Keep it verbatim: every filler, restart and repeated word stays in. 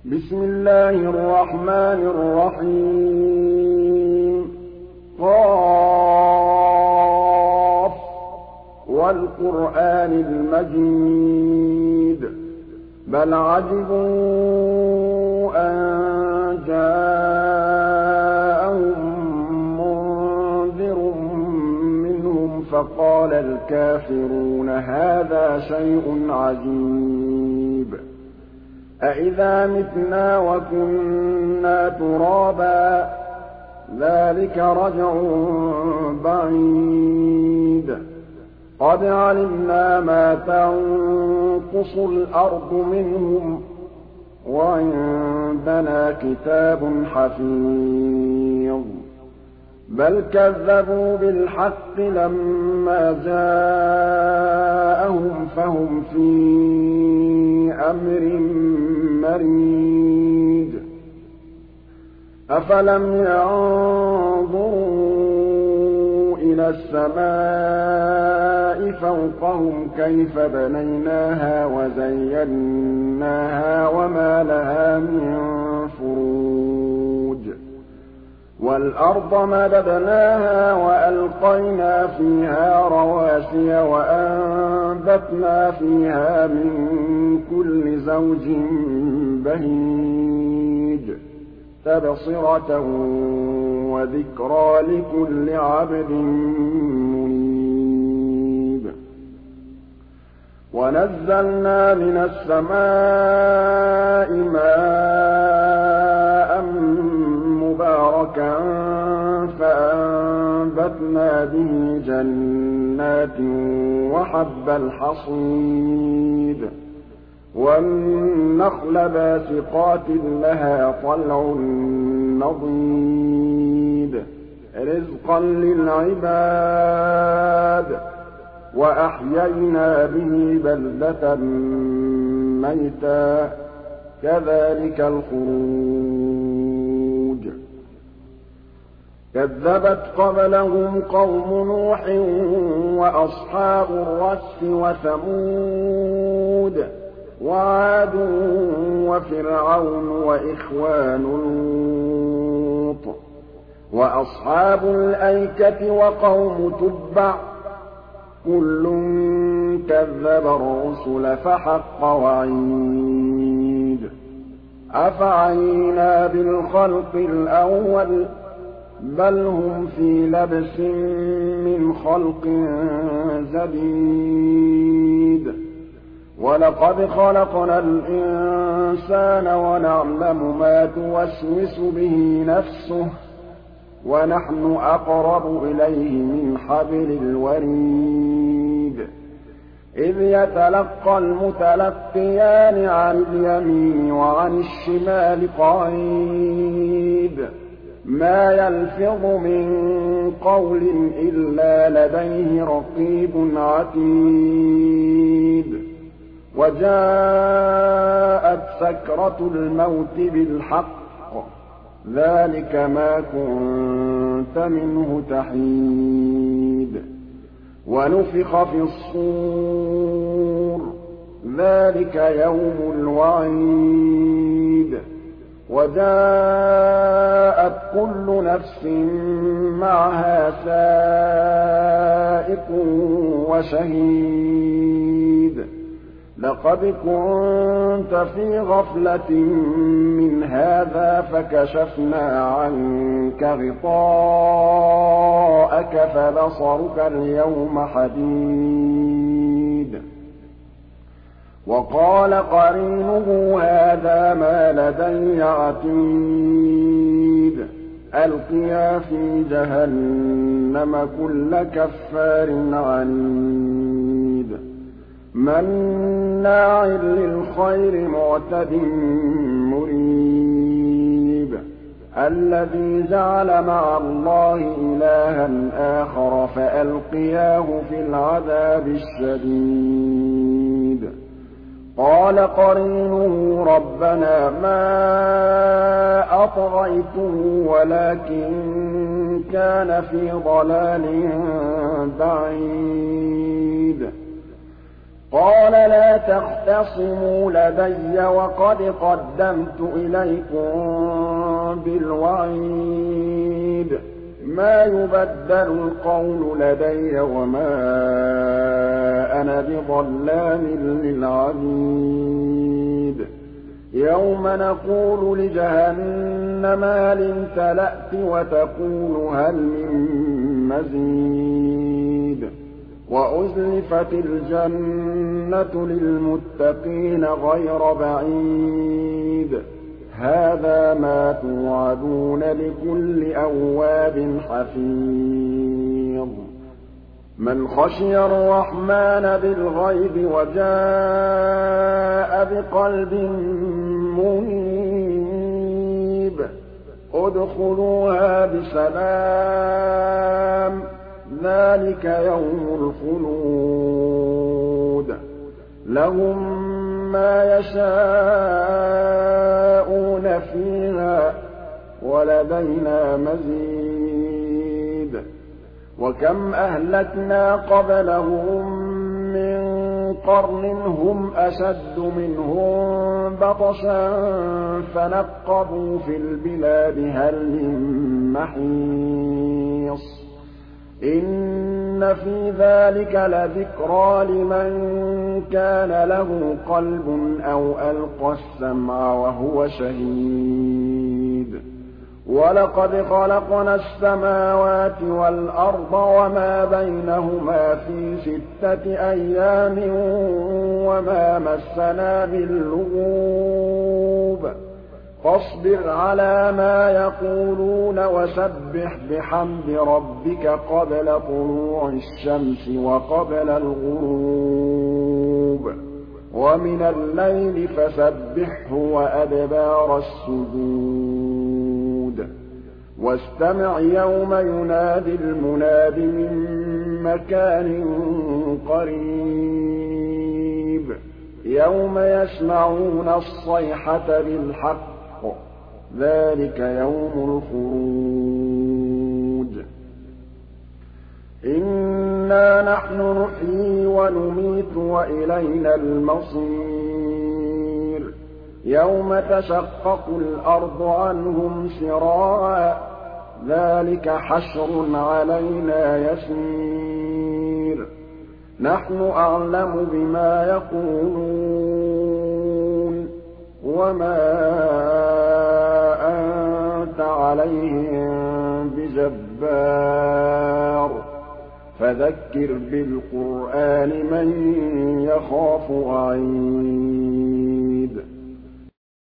بسم الله الرحمن الرحيم قاف والقرآن المجيد بل عجبوا أن جاءهم منذر منهم فقال الكافرون هذا شيء عجيب أإذا متنا وكنا ترابا ذلك رجع بعيد قد علمنا ما تنقص الأرض منهم وعندنا كتاب حفيظ بل كذبوا بالحق لما جاءهم فهم في أمر مريج أفلم ينظروا إلى السماء فوقهم كيف بنيناها وزيناها وما لها من فروج والأرض مددناها وألقينا فيها رواسي وأنبتنا فيها من كل زوج بهيج تبصرة وذكرى لكل عبد منيب ونزلنا من السماء ماء مباركا فأنبتنا به جنات وحب الحصيد والنخل باسقات لها طلع نضيد رزقا للعباد وأحيينا به بلدة ميتا كذلك الخروج كذبت قبلهم قوم نوح وأصحاب الرس وثمود وعاد وفرعون وإخوان لوط وأصحاب الأيكة وقوم تبع كل كذب الرسل فحق وعيد أفعينا بالخلق الأول بل هم في لبس من خلق جديد ولقد خلقنا الإنسان ونعلم ما توسوس به نفسه ونحن أقرب إليه من حبل الوريد إذ يتلقى المتلقيان عن اليمين وعن الشمال قعيد ما يلفظ من قول إلا لديه رقيب عتيد وجاءت سكرة الموت بالحق ذلك ما كنت منه تحيد ونفخ في الصور ذلك يوم الوعيد وجاءت كل نفس معها سائق وشهيد لقد كنت في غفلة من هذا فكشفنا عنك غطاءك فبصرك اليوم حديد وقال قرينه هذا ما لدي عتيد ألقيا في جهنم كل كفار عنيد مناع للخير معتد مريب الذي جعل مع الله إلها آخر فألقياه في العذاب الشديد قال قرينه ربنا ما أطغيته ولكن كان في ضلال بعيد قَالَ لَا تَخْتَصِمُوا لَدَيَّ وَقَدْ قَدَّمْتُ إِلَيْكُم بِالْوَعِيدِ مَا يُبَدَّلُ الْقَوْلُ لَدَيَّ وَمَا أَنَا بِظَلَّامٍ لِّلْعَبِيدِ يَوْمَ نَقُولُ لِجَهَنَّمَ هَلِ امْتَلَأْتِ وَتَقُولُ هَلْ مِن مَّزِيدٍ وَأُزْلِفَتِ الْجَنَّةُ لِلْمُتَّقِينَ غَيْرَ بَعِيدٍ هَٰذَا مَا تُوعَدُونَ لِكُلِّ أَوَّابٍ حَفِيظٍ مَّنْ خَشِيَ الرَّحْمَٰنَ بِالْغَيْبِ وَجَاءَ بِقَلْبٍ مُّنِيبٍ ادْخُلُوهَا بِسَلَامٍ ذَٰلِكَ يَوْمُ الْخُلُودِ لَهُم مَّا يَشَاءُونَ فِيهَا وَلَدَيْنَا مَزِيدٌ وَكَمْ أَهْلَكْنَا قَبْلَهُم مِّن قَرْنٍ هُمْ أَشَدُّ مِنْهُم بَطْشًا فَنَقَّبُوا فِي الْبِلَادِ هَلْ مِن مَّحِيصٍ إِنَّ فِي ذَٰلِكَ لَذِكْرَىٰ لِمَن كَانَ لَهُ قَلْبٌ أَوْ أَلْقَى السَّمْعَ وَهُوَ شَهِيدٌ وَلَقَدْ خَلَقْنَا السَّمَاوَاتِ وَالْأَرْضَ وَمَا بَيْنَهُمَا فِي سِتَّةِ أَيَّامٍ وَمَا مَسَّنَا مِن لُّغُوبٍ فاصبر على ما يقولون وسبح بحمد ربك قبل طلوع الشمس وقبل الغروب ومن الليل فسبحه وأدبار السجود واستمع يوم ينادي المناد من مكان قريب يوم يسمعون الصيحة بالحق ذلك يوم الخروج إنا نحن نحيي ونميت وإلينا المصير يوم تشقق الأرض عنهم سراعا ذلك حشر علينا يسير نحن أعلم بما يقولون وما أنت عليهم بجبار فذكر بالقرآن من يخاف وعيد